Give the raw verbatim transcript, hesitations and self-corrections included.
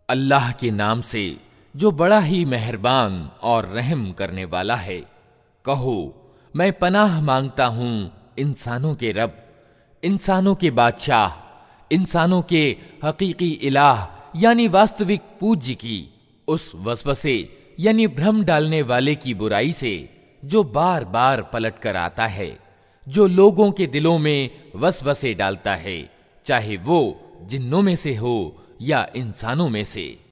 अल्लाह के नाम से जो बड़ा ही मेहरबान और रहम करने वाला है। कहो, मैं पनाह मांगता हूं इंसानों के रब, इंसानों के बादशाह, इंसानों के हकीकी इलाह यानी वास्तविक पूज्य की, उस वसवसे यानी भ्रम डालने वाले की बुराई से जो बार बार पलट कर आता है, जो लोगों के दिलों में वसवसे डालता है, चाहे वो जिन्नों में से हो या इंसानों में से।